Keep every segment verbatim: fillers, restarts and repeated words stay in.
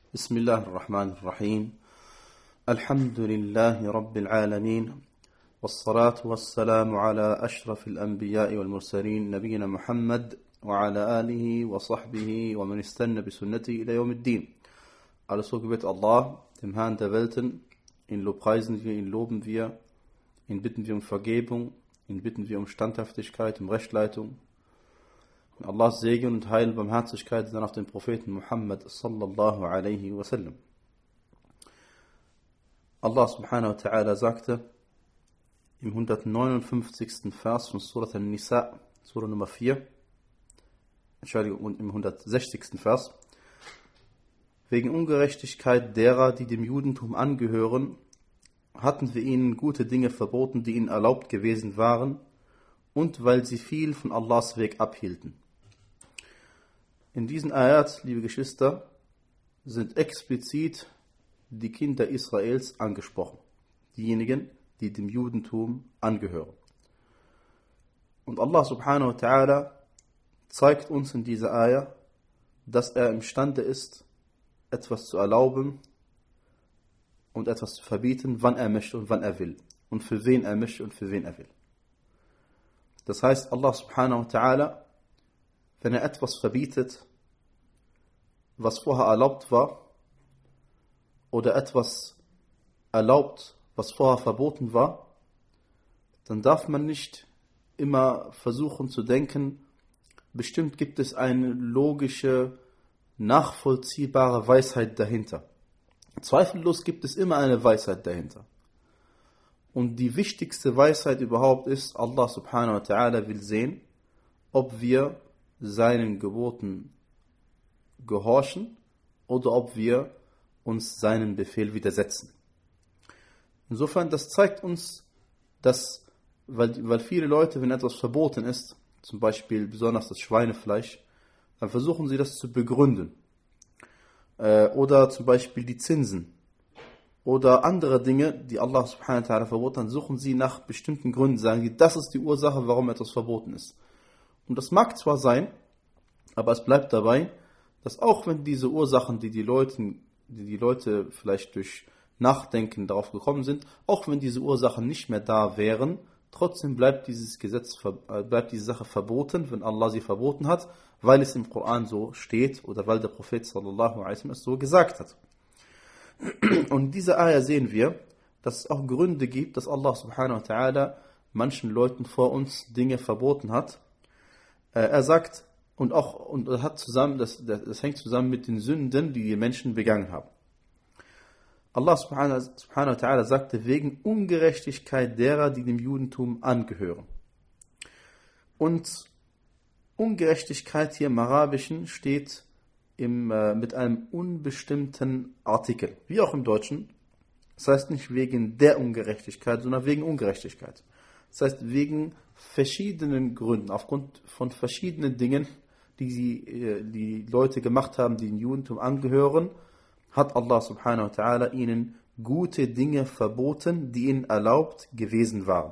بسم الله الرحمن الرحيم الحمد لله رب العالمين والصلاة والسلام على أشرف الأنبياء والمرسلين نبينا محمد وعلى آله وصحبه ومن استنى بسنته إلى يوم الدين. Alles so gebet Allah, dem Herrn der Welten, ihn lobpreisen wir, ihn loben wir, ihn bitten wir um Vergebung, ihn bitten wir um Standhaftigkeit, um Rechtleitung. Und Allahs Segen und Heil und Barmherzigkeit sind auf den Propheten Muhammad sallallahu alaihi wasallam. Allah subhanahu wa ta'ala sagte im hundertneunundfünfzigsten Vers von Surat An-Nisa, Surah Nummer vier, Entschuldigung, und im hundertsechzigsten Vers, wegen Ungerechtigkeit derer, die dem Judentum angehören, hatten wir ihnen gute Dinge verboten, die ihnen erlaubt gewesen waren, und weil sie viel von Allahs Weg abhielten. In diesen Ayat, liebe Geschwister, sind explizit die Kinder Israels angesprochen. Diejenigen, die dem Judentum angehören. Und Allah subhanahu wa ta'ala zeigt uns in dieser Ayat, dass er imstande ist, etwas zu erlauben und etwas zu verbieten, wann er möchte und wann er will. Und für wen er möchte und für wen er will. Das heißt, Allah subhanahu wa ta'ala, wenn er etwas verbietet, was vorher erlaubt war, oder etwas erlaubt, was vorher verboten war, dann darf man nicht immer versuchen zu denken, bestimmt gibt es eine logische, nachvollziehbare Weisheit dahinter. Zweifellos gibt es immer eine Weisheit dahinter. Und die wichtigste Weisheit überhaupt ist, Allah subhanahu wa ta'ala will sehen, ob wir seinen Geboten gehorchen oder ob wir uns seinen Befehl widersetzen. Insofern, das zeigt uns, dass, weil, weil viele Leute, wenn etwas verboten ist, zum Beispiel besonders das Schweinefleisch, dann versuchen sie das zu begründen. Äh, oder zum Beispiel die Zinsen. Oder andere Dinge, die Allah subhanahu wa ta'ala verboten hat, suchen sie nach bestimmten Gründen, sagen sie, das ist die Ursache, warum etwas verboten ist. Und das mag zwar sein, aber es bleibt dabei, dass auch wenn diese Ursachen, die die Leute, die die Leute vielleicht durch Nachdenken darauf gekommen sind, auch wenn diese Ursachen nicht mehr da wären, trotzdem bleibt dieses Gesetz, bleibt diese Sache verboten, wenn Allah sie verboten hat, weil es im Koran so steht oder weil der Prophet sallallahu alaihi wasallam es so gesagt hat. Und in dieser Ayah sehen wir, dass es auch Gründe gibt, dass Allah subhanahu wa ta'ala manchen Leuten vor uns Dinge verboten hat. Er sagt, und auch und das hat zusammen, das, das hängt zusammen mit den Sünden, die die Menschen begangen haben. Allah subhanahu wa ta'ala sagte, wegen Ungerechtigkeit derer, die dem Judentum angehören. Und Ungerechtigkeit hier im Arabischen steht im, äh, mit einem unbestimmten Artikel, wie auch im Deutschen. Das heißt nicht wegen der Ungerechtigkeit, sondern wegen Ungerechtigkeit. Das heißt wegen verschiedenen Gründen, aufgrund von verschiedenen Dingen, die sie, äh, die Leute gemacht haben, die dem Judentum angehören, hat Allah subhanahu wa ta'ala ihnen gute Dinge verboten, die ihnen erlaubt gewesen waren.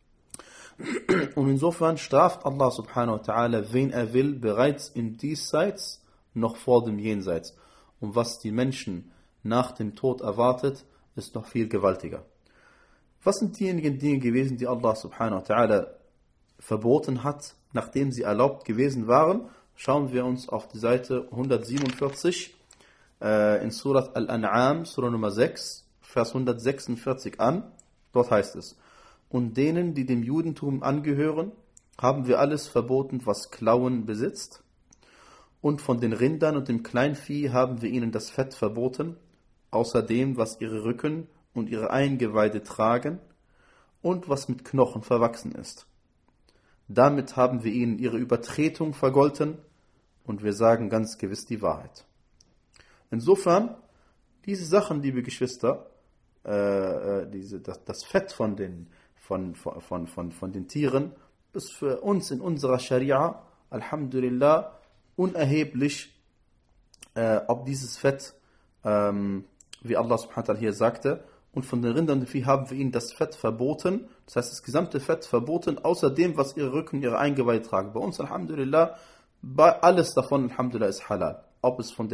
Und insofern straft Allah subhanahu wa ta'ala, wen er will, bereits im Diesseits, noch vor dem Jenseits. Und was die Menschen nach dem Tod erwartet, ist noch viel gewaltiger. Was sind diejenigen Dinge gewesen, die Allah subhanahu wa ta'ala verboten hat, nachdem sie erlaubt gewesen waren? Schauen wir uns auf die Seite hundertsiebenundvierzig äh, in Surat Al-An'am, Surah Nummer sechs, Vers hundertsechsundvierzig an. Dort heißt es, und denen, die dem Judentum angehören, haben wir alles verboten, was Klauen besitzt. Und von den Rindern und dem Kleinvieh haben wir ihnen das Fett verboten, außer dem, was ihre Rücken und ihre Eingeweide tragen und was mit Knochen verwachsen ist. Damit haben wir ihnen ihre Übertretung vergolten und wir sagen ganz gewiss die Wahrheit. Insofern, diese Sachen, liebe Geschwister, äh, diese, das, das Fett von den, von, von, von, von, von den Tieren, ist für uns in unserer Scharia, alhamdulillah, unerheblich, äh, ob dieses Fett, ähm, wie Allah subhanahu wa ta'ala hier sagte, und von den Rindern und Vieh haben wir ihnen das Fett verboten, das heißt das gesamte Fett verboten, außer dem, was ihre Rücken, ihre Eingeweide tragen. Bei uns, alhamdulillah, bei alles davon, alhamdulillah, ist halal. Ob es von den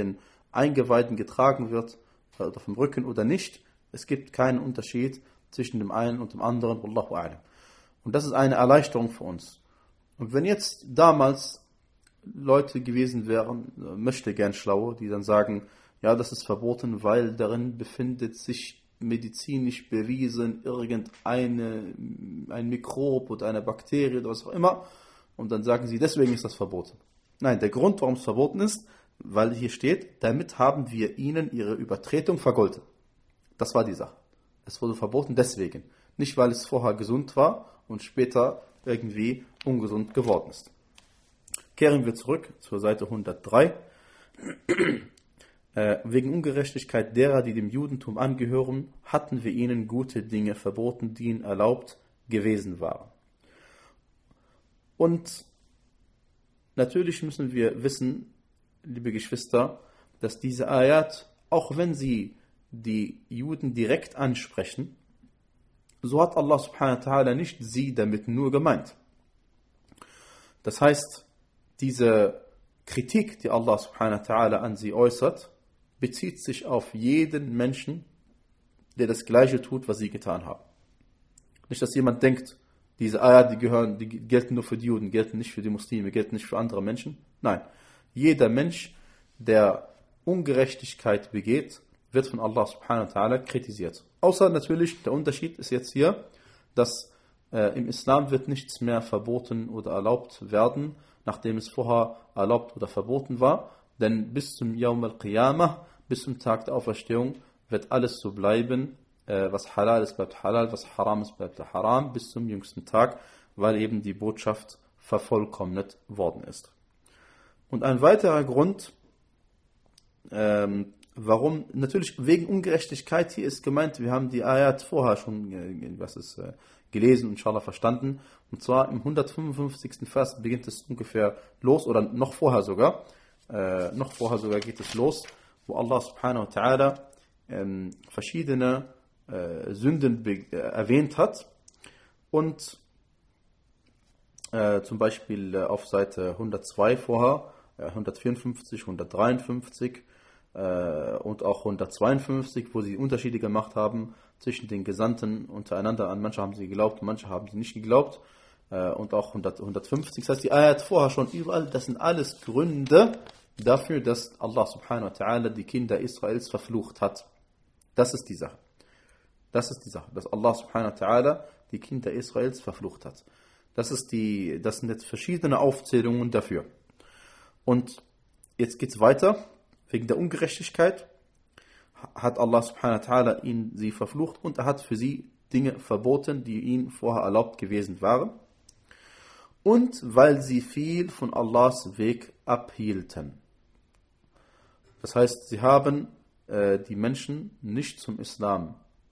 Eingeweiden getragen wird, oder vom Rücken oder nicht. Es gibt keinen Unterschied zwischen dem einen und dem anderen. Wallahu a'lam. Und das ist eine Erleichterung für uns. Und wenn jetzt damals Leute gewesen wären, möchte gern Schlaue, die dann sagen, ja, das ist verboten, weil darin befindet sich medizinisch bewiesen irgendeine ein Mikrob oder eine Bakterie oder was auch immer, und dann sagen sie, deswegen ist das verboten. Nein, der Grund, warum es verboten ist, weil hier steht, damit haben wir ihnen ihre Übertretung vergolten. Das war die Sache. Es wurde verboten deswegen, nicht weil es vorher gesund war und später irgendwie ungesund geworden ist. Kehren wir zurück zur Seite hundertdrei. Äh, wegen Ungerechtigkeit derer, die dem Judentum angehören, hatten wir ihnen gute Dinge verboten, die ihnen erlaubt gewesen waren. Und natürlich müssen wir wissen, liebe Geschwister, dass diese Ayat, auch wenn sie die Juden direkt ansprechen, so hat Allah subhanahu wa ta'ala nicht sie damit nur gemeint. Das heißt, diese Kritik, die Allah subhanahu wa ta'ala an sie äußert, bezieht sich auf jeden Menschen, der das Gleiche tut, was sie getan haben. Nicht, dass jemand denkt, diese Ayat, die gehören, die gelten nur für die Juden, gelten nicht für die Muslime, gelten nicht für andere Menschen. Nein, jeder Mensch, der Ungerechtigkeit begeht, wird von Allah subhanahu wa ta'ala kritisiert. Außer natürlich, der Unterschied ist jetzt hier, dass äh, im Islam wird nichts mehr verboten oder erlaubt werden, nachdem es vorher erlaubt oder verboten war. Denn bis zum Yawm al-Qiyamah, bis zum Tag der Auferstehung, wird alles so bleiben, äh, was halal ist, bleibt halal, was haram ist, bleibt haram, bis zum jüngsten Tag, weil eben die Botschaft vervollkommnet worden ist. Und ein weiterer Grund, ähm, warum, natürlich wegen Ungerechtigkeit, hier ist gemeint, wir haben die Ayat vorher schon äh, was ist, äh, gelesen und inshallah verstanden, und zwar im hundertfünfundfünfzigsten Vers beginnt es ungefähr los, oder noch vorher sogar, äh, noch vorher sogar geht es los, wo Allah subhanahu wa ta'ala ähm, verschiedene äh, Sünden be- äh, erwähnt hat, und äh, zum Beispiel äh, auf Seite hundertzwei vorher, äh, hundertvierundfünfzig, hundertdreiundfünfzig, und auch hundertzweiundfünfzig, wo sie Unterschiede gemacht haben zwischen den Gesandten untereinander. An manche haben sie geglaubt, manche haben sie nicht geglaubt. Und auch hundert, hundertfünfzig. Das heißt, die Ayat vorher schon überall, das sind alles Gründe dafür, dass Allah subhanahu wa ta'ala die Kinder Israels verflucht hat. Das ist die Sache. Das ist die Sache, dass Allah subhanahu wa ta'ala die Kinder Israels verflucht hat. Das ist die, das sind jetzt verschiedene Aufzählungen dafür. Und jetzt geht's weiter. Wegen der Ungerechtigkeit hat Allah subhanahu wa ta'ala ihn sie verflucht, und er hat für sie Dinge verboten, die ihnen vorher erlaubt gewesen waren. Und weil sie viel von Allahs Weg abhielten. Das heißt, sie haben äh, die Menschen nicht zum Islam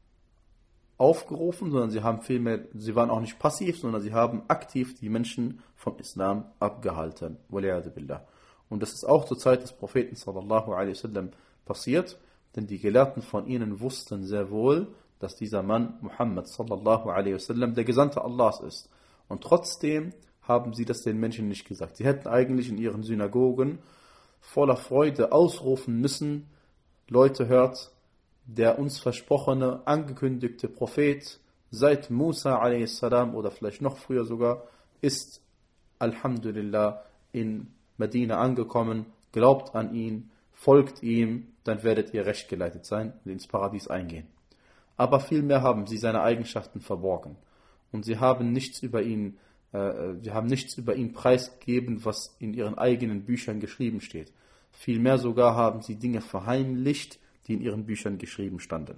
aufgerufen, sondern sie haben vielmehr, sie waren auch nicht passiv, sondern sie haben aktiv die Menschen vom Islam abgehalten. Waliyadu billah. Und das ist auch zur Zeit des Propheten sallallahu alaihi wasallam passiert, denn die Gelehrten von ihnen wussten sehr wohl, dass dieser Mann Muhammad sallallahu alaihi wasallam der Gesandte Allahs ist. Und trotzdem haben sie das den Menschen nicht gesagt. Sie hätten eigentlich in ihren Synagogen voller Freude ausrufen müssen: Leute, hört, der uns versprochene, angekündigte Prophet seit Musa alaihi salam oder vielleicht noch früher sogar ist Alhamdulillah in Medina angekommen, glaubt an ihn, folgt ihm, dann werdet ihr recht geleitet sein und ins Paradies eingehen. Aber vielmehr haben sie seine Eigenschaften verborgen und sie haben nichts über ihn, äh, sie haben nichts über ihn preisgegeben, was in ihren eigenen Büchern geschrieben steht. Vielmehr sogar haben sie Dinge verheimlicht, die in ihren Büchern geschrieben standen.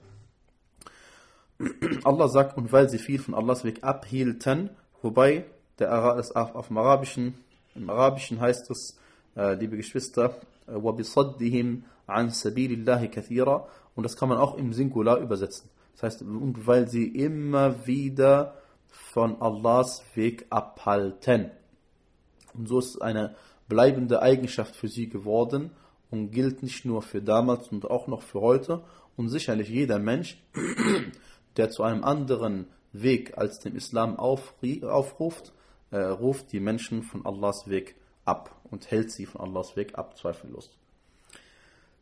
Allah sagt, und weil sie viel von Allahs Weg abhielten, wobei der Ara- das auf, auf dem Arabischen Im Arabischen heißt es, äh, liebe Geschwister, وَبِصَدِّهِمْ عَنْ سَبِيلِ اللَّهِ كَثِيرًا, und das kann man auch im Singular übersetzen. Das heißt, und weil sie immer wieder von Allahs Weg abhalten. Und so ist es eine bleibende Eigenschaft für sie geworden und gilt nicht nur für damals und auch noch für heute. Und sicherlich jeder Mensch, der zu einem anderen Weg als dem Islam aufruft, äh, ruft die Menschen von Allahs Weg ab und hält sie von Allahs Weg ab, zweifellos.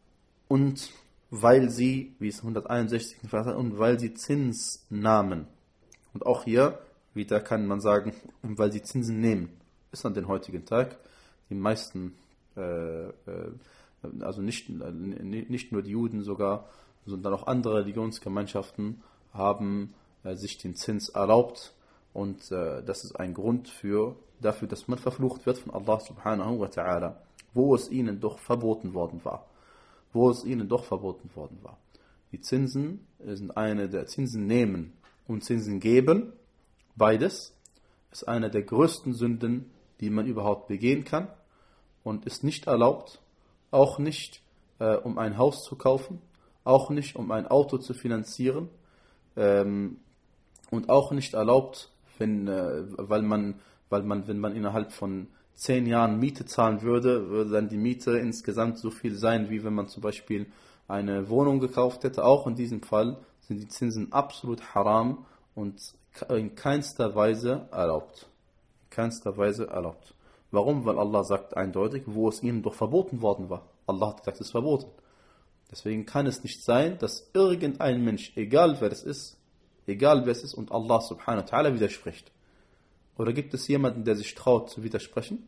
und weil sie, wie es hunderteinundsechzig Vers hat, und weil sie Zins nahmen. Und auch hier, wieder kann man sagen, weil sie Zinsen nehmen. Ist an den heutigen Tag. Die meisten, äh, äh, also nicht, äh, nicht nur die Juden sogar, sondern auch andere Religionsgemeinschaften haben äh, sich den Zins erlaubt. Und äh, das ist ein Grund für, dafür, dass man verflucht wird von Allah subhanahu wa ta'ala, wo es ihnen doch verboten worden war. Wo es ihnen doch verboten worden war. Die Zinsen sind eine der Zinsen nehmen und Zinsen geben. Beides ist eine der größten Sünden, die man überhaupt begehen kann und ist nicht erlaubt, auch nicht äh, um ein Haus zu kaufen, auch nicht um ein Auto zu finanzieren ähm, und auch nicht erlaubt, wenn, äh, weil man, weil man, wenn man innerhalb von zehn Jahren Miete zahlen würde, würde dann die Miete insgesamt so viel sein, wie wenn man zum Beispiel eine Wohnung gekauft hätte. Auch in diesem Fall sind die Zinsen absolut haram und in keinster Weise erlaubt. In keinster Weise erlaubt. Warum? Weil Allah sagt eindeutig, wo es ihnen doch verboten worden war. Allah hat gesagt, es ist verboten. Deswegen kann es nicht sein, dass irgendein Mensch, egal wer es ist, egal wer es ist, und Allah subhanahu wa ta'ala widerspricht. Oder gibt es jemanden, der sich traut zu widersprechen?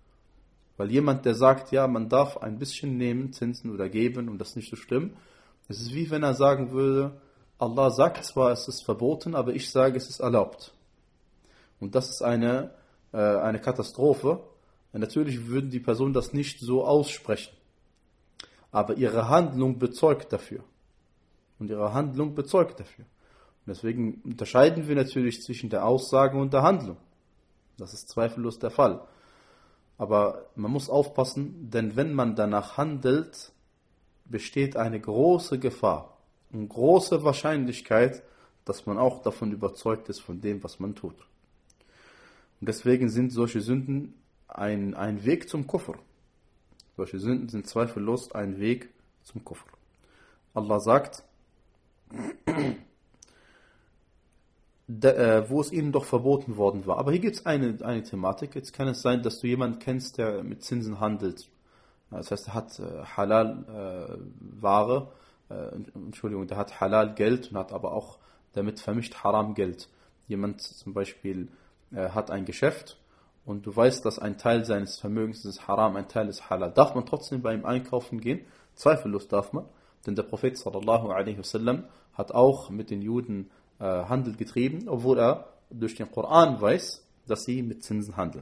Weil jemand, der sagt, ja, man darf ein bisschen nehmen, Zinsen oder geben und das ist nicht so schlimm. Es ist wie wenn er sagen würde, Allah sagt zwar, es ist verboten, aber ich sage, es ist erlaubt. Und das ist eine, äh, eine Katastrophe. Und natürlich würden die Personen das nicht so aussprechen. Aber ihre Handlung bezeugt dafür. Und ihre Handlung bezeugt dafür. Und deswegen unterscheiden wir natürlich zwischen der Aussage und der Handlung. Das ist zweifellos der Fall. Aber man muss aufpassen, denn wenn man danach handelt, besteht eine große Gefahr und große Wahrscheinlichkeit, dass man auch davon überzeugt ist, von dem, was man tut. Und deswegen sind solche Sünden ein, ein Weg zum Kufr. Solche Sünden sind zweifellos ein Weg zum Kufr. Allah sagt, Da, äh, wo es ihnen doch verboten worden war. Aber hier gibt es eine, eine Thematik. Jetzt kann es sein, dass du jemanden kennst, der mit Zinsen handelt. Das heißt, er hat äh, Halal-Ware, äh, äh, Entschuldigung, der hat Halal-Geld und hat aber auch damit vermischt Haram-Geld. Jemand zum Beispiel äh, hat ein Geschäft und du weißt, dass ein Teil seines Vermögens ist Haram, ein Teil ist Halal. Darf man trotzdem bei ihm einkaufen gehen? Zweifellos darf man. Denn der Prophet sallallahu alaihi wasallam hat auch mit den Juden Handel getrieben, obwohl er durch den Koran weiß, dass sie mit Zinsen handeln.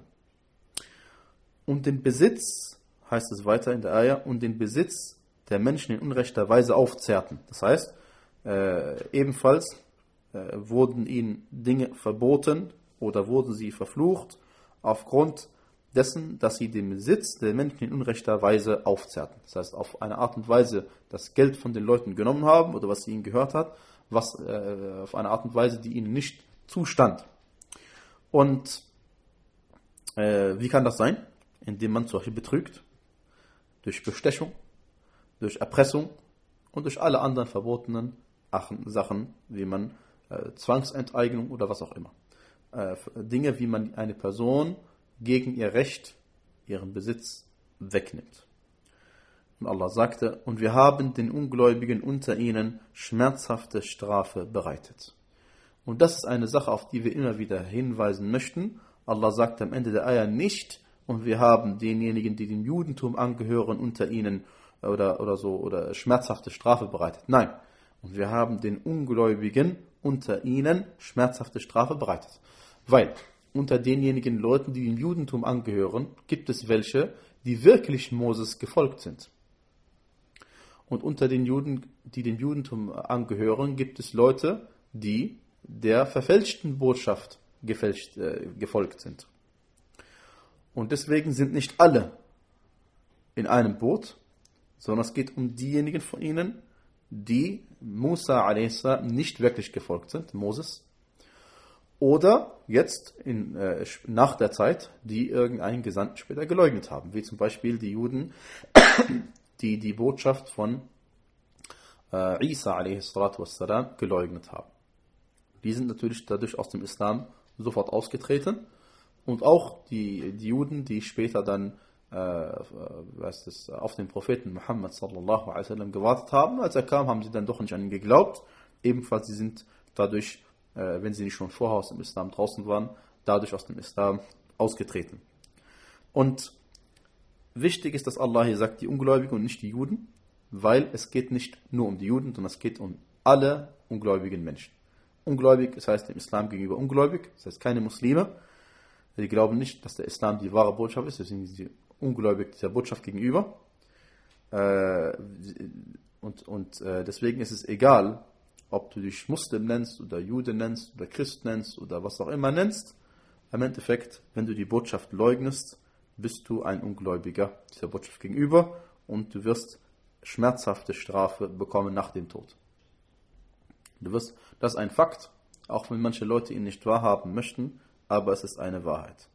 Und den Besitz, heißt es weiter in der Ayah, und den Besitz der Menschen in unrechter Weise aufzehrten. Das heißt, äh, ebenfalls äh, wurden ihnen Dinge verboten oder wurden sie verflucht aufgrund dessen, dass sie den Besitz der Menschen in unrechter Weise aufzehrten. Das heißt, auf eine Art und Weise das Geld von den Leuten genommen haben oder was sie ihnen gehört hat, was äh, auf eine Art und Weise, die ihnen nicht zustand. Und äh, wie kann das sein? Indem man zum Beispiel betrügt, durch Bestechung, durch Erpressung und durch alle anderen verbotenen Sachen, wie man äh, Zwangsenteignung oder was auch immer. Äh, Dinge, wie man eine Person gegen ihr Recht, ihren Besitz wegnimmt. Und Allah sagte, und wir haben den Ungläubigen unter ihnen schmerzhafte Strafe bereitet. Und das ist eine Sache, auf die wir immer wieder hinweisen möchten. Allah sagt am Ende der Ayah nicht, und wir haben denjenigen, die dem Judentum angehören, unter ihnen oder, oder so oder schmerzhafte Strafe bereitet. Nein, und wir haben den Ungläubigen unter ihnen schmerzhafte Strafe bereitet. Weil unter denjenigen Leuten, die dem Judentum angehören, gibt es welche, die wirklich Moses gefolgt sind. Und unter den Juden, die dem Judentum angehören, gibt es Leute, die der verfälschten Botschaft gefälscht, äh, gefolgt sind. Und deswegen sind nicht alle in einem Boot, sondern es geht um diejenigen von ihnen, die Musa a s. nicht wirklich gefolgt sind, Moses, oder jetzt in, äh, nach der Zeit, die irgendeinen Gesandten später geleugnet haben, wie zum Beispiel die Juden, die die Botschaft von äh, Isa a s. geleugnet haben. Die sind natürlich dadurch aus dem Islam sofort ausgetreten. Und auch die, die Juden, die später dann äh, was ist, auf den Propheten Muhammad sallallahu alaihi wasallam gewartet haben. Als er kam, haben sie dann doch nicht an ihn geglaubt. Ebenfalls, sie sind dadurch, äh, wenn sie nicht schon vorher aus dem Islam draußen waren, dadurch aus dem Islam ausgetreten. Und wichtig ist, dass Allah hier sagt, die Ungläubigen und nicht die Juden, weil es geht nicht nur um die Juden, sondern es geht um alle ungläubigen Menschen. Ungläubig, das heißt dem Islam gegenüber ungläubig, das heißt keine Muslime, die glauben nicht, dass der Islam die wahre Botschaft ist, deswegen sind sie ungläubig dieser Botschaft gegenüber. Und, und deswegen ist es egal, ob du dich Muslim nennst oder Jude nennst oder Christ nennst oder was auch immer nennst. Im Endeffekt, wenn du die Botschaft leugnest, bist du ein Ungläubiger dieser Botschaft gegenüber und du wirst schmerzhafte Strafe bekommen nach dem Tod. Du wirst, das ist ein Fakt, auch wenn manche Leute ihn nicht wahrhaben möchten, aber es ist eine Wahrheit.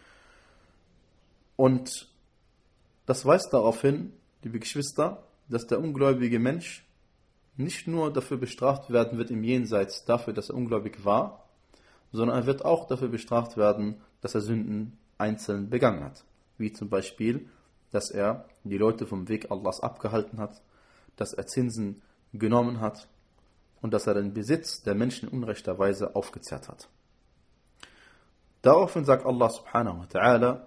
Und das weist darauf hin, liebe Geschwister, dass der ungläubige Mensch nicht nur dafür bestraft werden wird im Jenseits dafür, dass er ungläubig war, sondern er wird auch dafür bestraft werden, dass er Sünden einzeln begangen hat. Wie zum Beispiel, dass er die Leute vom Weg Allahs abgehalten hat, dass er Zinsen genommen hat und dass er den Besitz der Menschen unrechterweise aufgezehrt hat. Daraufhin sagt Allah subhanahu wa ta'ala,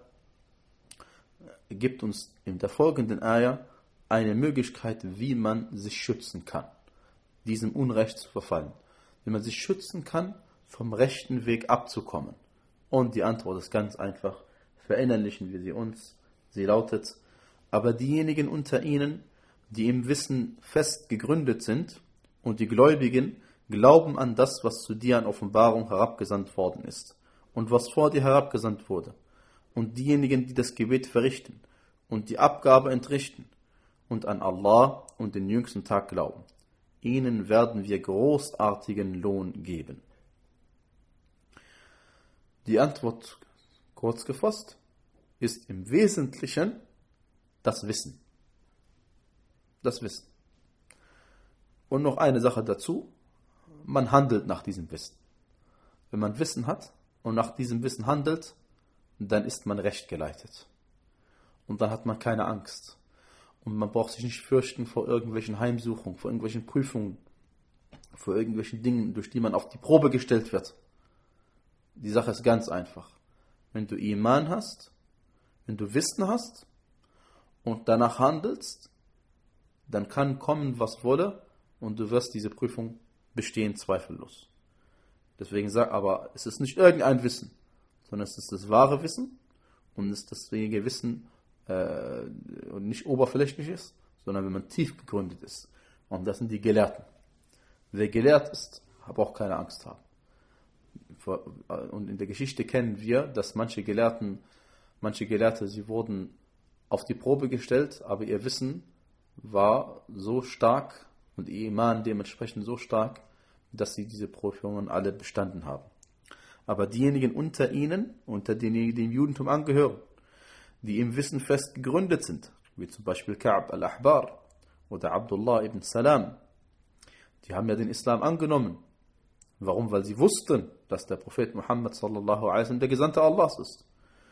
gibt uns in der folgenden Ayah eine Möglichkeit, wie man sich schützen kann, diesem Unrecht zu verfallen. Wie man sich schützen kann, vom rechten Weg abzukommen. Und die Antwort ist ganz einfach, verinnerlichen wir sie uns. Sie lautet, aber diejenigen unter ihnen, die im Wissen fest gegründet sind und die Gläubigen, glauben an das, was zu dir an Offenbarung herabgesandt worden ist und was vor dir herabgesandt wurde. Und diejenigen, die das Gebet verrichten und die Abgabe entrichten und an Allah und den jüngsten Tag glauben, ihnen werden wir großartigen Lohn geben. Die Antwort, kurz gefasst, ist im Wesentlichen das Wissen. Das Wissen. Und noch eine Sache dazu, man handelt nach diesem Wissen. Wenn man Wissen hat und nach diesem Wissen handelt, dann ist man rechtgeleitet. Und dann hat man keine Angst. Und man braucht sich nicht fürchten vor irgendwelchen Heimsuchungen, vor irgendwelchen Prüfungen, vor irgendwelchen Dingen, durch die man auf die Probe gestellt wird. Die Sache ist ganz einfach. Wenn du Iman hast, wenn du Wissen hast und danach handelst, dann kann kommen, was wolle, und du wirst diese Prüfung bestehen, zweifellos. Deswegen sag aber, es ist nicht irgendein Wissen, sondern es ist das wahre Wissen und es ist dasjenige Wissen, äh, und nicht oberflächlich ist, sondern wenn man tief gegründet ist. Und das sind die Gelehrten. Wer gelehrt ist, braucht keine Angst haben. Und in der Geschichte kennen wir, dass manche Gelehrten, manche Gelehrte, sie wurden auf die Probe gestellt, aber ihr Wissen war so stark und ihr Iman dementsprechend so stark, dass sie diese Prüfungen alle bestanden haben. Aber diejenigen unter ihnen, unter denjenigen, die dem Judentum angehören, die im Wissen fest gegründet sind, wie zum Beispiel Ka'b al-Ahbar oder Abdullah ibn Salam, die haben ja den Islam angenommen. Warum? Weil sie wussten, dass der Prophet Muhammad sallallahu alaihi wasallam der Gesandte Allahs ist.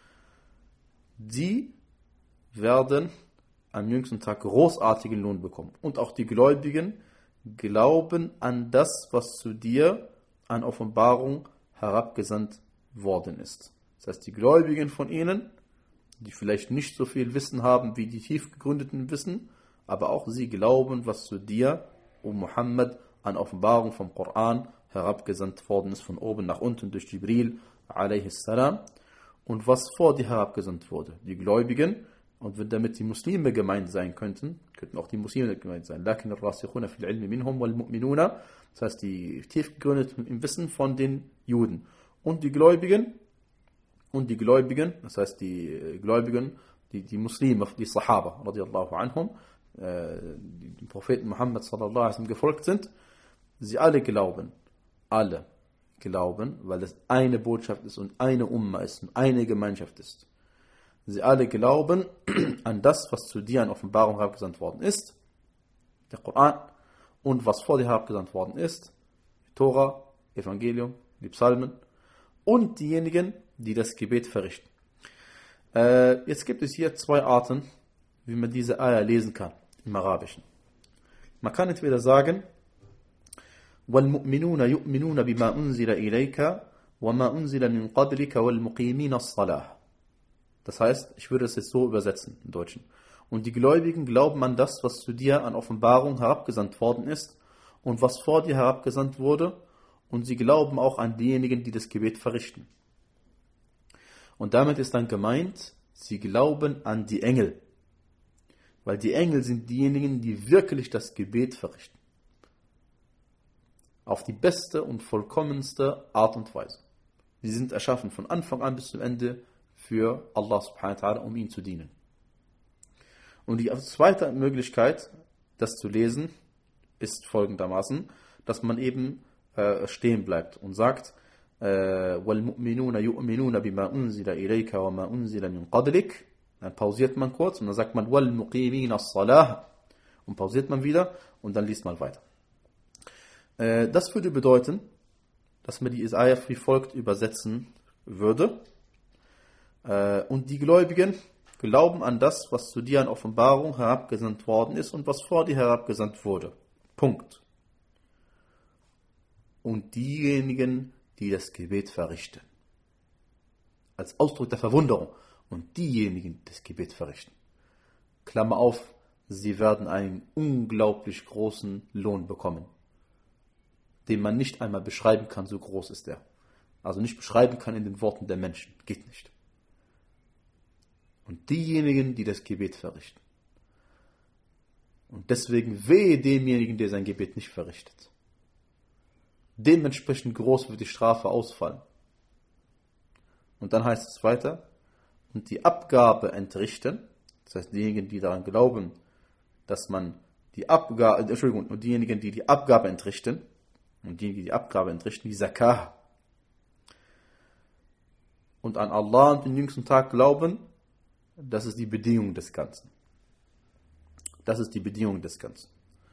Die werden am jüngsten Tag großartigen Lohn bekommen. Und auch die Gläubigen glauben an das, was zu dir an Offenbarung herabgesandt worden ist. Das heißt, die Gläubigen von ihnen, die vielleicht nicht so viel Wissen haben wie die tief gegründeten Wissen, aber auch sie glauben, was zu dir, O Muhammad, an Offenbarung vom Koran herabgesandt worden ist, von oben nach unten durch Jibril alaihi salam, und was vor dir herabgesandt wurde. Die Gläubigen, und wenn damit die Muslime gemeint sein könnten, könnten auch die Muslime gemeint sein. Lakin ar-rasikhuna fil ilmi minhum wal mu'minuna, das heißt die tief gegründeten im Wissen von den Juden. Und die Gläubigen, und die Gläubigen, das heißt die Gläubigen, die, die Muslime, die Sahaba, radiallahu anhum, äh, die dem Propheten Muhammad sallallahu alaihi wasallam gefolgt sind, sie alle glauben, alle glauben, weil es eine Botschaft ist und eine Umma ist und eine Gemeinschaft ist. Sie alle glauben an das, was zu dir an Offenbarung herabgesandt worden ist, der Koran, und was vor dir herabgesandt worden ist, die Tora, Evangelium, die Psalmen, und diejenigen, die das Gebet verrichten. Äh, jetzt gibt es hier zwei Arten, wie man diese Ayah lesen kann im Arabischen. Man kann entweder sagen, وَالْمُؤْمِنُونَ يُؤْمِنُونَ بِمَا أُنزِلَ إِلَيْكَ وَمَا أُنزِلَ مِنْ قَبْلِكَ وَالْمُقِيمِينَ الصَّلَاةِ. Das heißt, ich würde es jetzt so übersetzen im Deutschen. Und die Gläubigen glauben an das, was zu dir an Offenbarung herabgesandt worden ist und was vor dir herabgesandt wurde, und sie glauben auch an diejenigen, die das Gebet verrichten. Und damit ist dann gemeint, sie glauben an die Engel. Weil die Engel sind diejenigen, die wirklich das Gebet verrichten. Auf die beste und vollkommenste Art und Weise. Sie sind erschaffen von Anfang an bis zum Ende für Allah subhanahu wa ta'ala, um ihn zu dienen. Und die zweite Möglichkeit, das zu lesen, ist folgendermaßen, dass man eben äh, stehen bleibt und sagt, وَالْمُؤْمِنُونَ يُؤْمِنُونَ بِمَا أُنزِلَ إِلَيْكَ وَمَا أُنزِلَ مِنْ قَبْلِكَ. Dann pausiert man kurz und dann sagt man وَالْمُقِيمِينَ الصَّلَاةِ und pausiert man wieder und dann liest man weiter. Äh, das würde bedeuten, dass man die Ayah wie folgt übersetzen würde. Äh, und die Gläubigen glauben an das, was zu dir an Offenbarung herabgesandt worden ist und was vor dir herabgesandt wurde. Punkt. Und diejenigen, die das Gebet verrichten. Als Ausdruck der Verwunderung. Und diejenigen, die das Gebet verrichten. Klammer auf, sie werden einen unglaublich großen Lohn bekommen, den man nicht einmal beschreiben kann, so groß ist er. Also nicht beschreiben kann in den Worten der Menschen. Geht nicht. Und diejenigen, die das Gebet verrichten. Und deswegen wehe demjenigen, der sein Gebet nicht verrichtet. Dementsprechend groß wird die Strafe ausfallen. Und dann heißt es weiter, und die Abgabe entrichten, das heißt diejenigen, die daran glauben, dass man die Abgabe, Entschuldigung, und diejenigen, die die Abgabe entrichten, und diejenigen, die die Abgabe entrichten, die Zakah, und an Allah und den jüngsten Tag glauben, das ist die Bedingung des Ganzen. Das ist die Bedingung des Ganzen.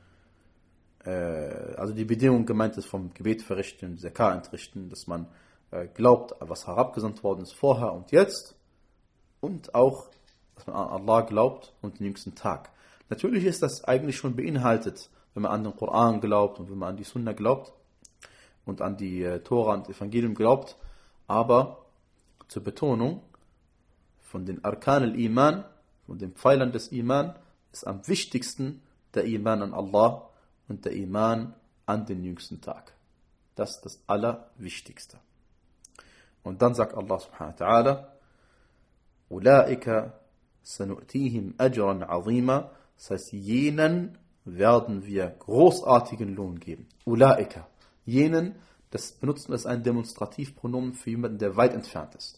Also die Bedingung gemeint ist vom Gebet verrichten, Zakah entrichten, dass man glaubt, was herabgesandt worden ist vorher und jetzt, und auch, dass man an Allah glaubt und den jüngsten Tag. Natürlich ist das eigentlich schon beinhaltet, wenn man an den Koran glaubt und wenn man an die Sunna glaubt und an die äh, Tora und Evangelium glaubt, aber zur Betonung, von den Arkan al-Iman, von den Pfeilern des Iman, ist am wichtigsten der Iman an Allah und der Iman an den jüngsten Tag. Das ist das Allerwichtigste. Und dann sagt Allah subhanahu wa ta'ala, Ulaika sanu'tihim ajran azima, das heißt, jenen werden wir großartigen Lohn geben. Ulaika, jenen, das benutzen wir als ein Demonstrativpronomen für jemanden, der weit entfernt ist.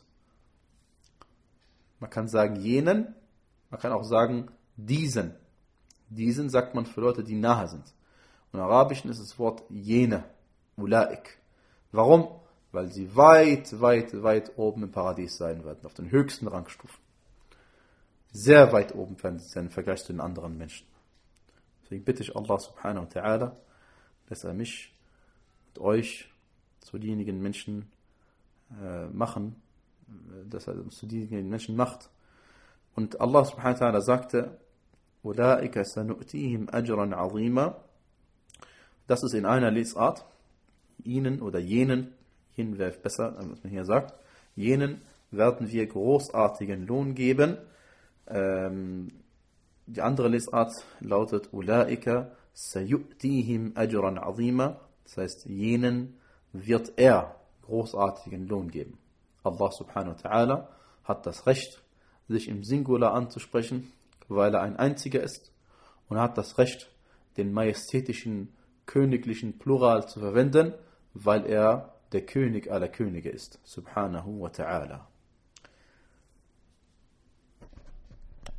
Man kann sagen jenen, man kann auch sagen diesen. Diesen sagt man für Leute, die nahe sind. Und im Arabischen ist das Wort jene, ulaik. Warum? Weil sie weit, weit, weit oben im Paradies sein werden, auf den höchsten Rangstufen. Sehr weit oben werden sie sein im Vergleich zu den anderen Menschen. Deswegen bitte ich Allah subhanahu wa ta'ala, dass er mich und euch zu denjenigen Menschen äh, machen, dass er uns zu denjenigen Menschen macht. Und Allah subhanahu wa ta'ala sagte, Ulaika sanu'tihim ajran azima. Das ist in einer Lesart, ihnen oder jenen, jenen wäre besser, was man hier sagt, jenen werden wir großartigen Lohn geben. Ähm, die andere Lesart lautet Ulaika sayu'tihim ajran azima. Das heißt, jenen wird er großartigen Lohn geben. Allah subhanahu wa ta'ala hat das Recht, sich im Singular anzusprechen, weil er ein einziger ist, und hat das Recht, den majestätischen, königlichen Plural zu verwenden, weil er der König aller Könige ist. Subhanahu wa ta'ala.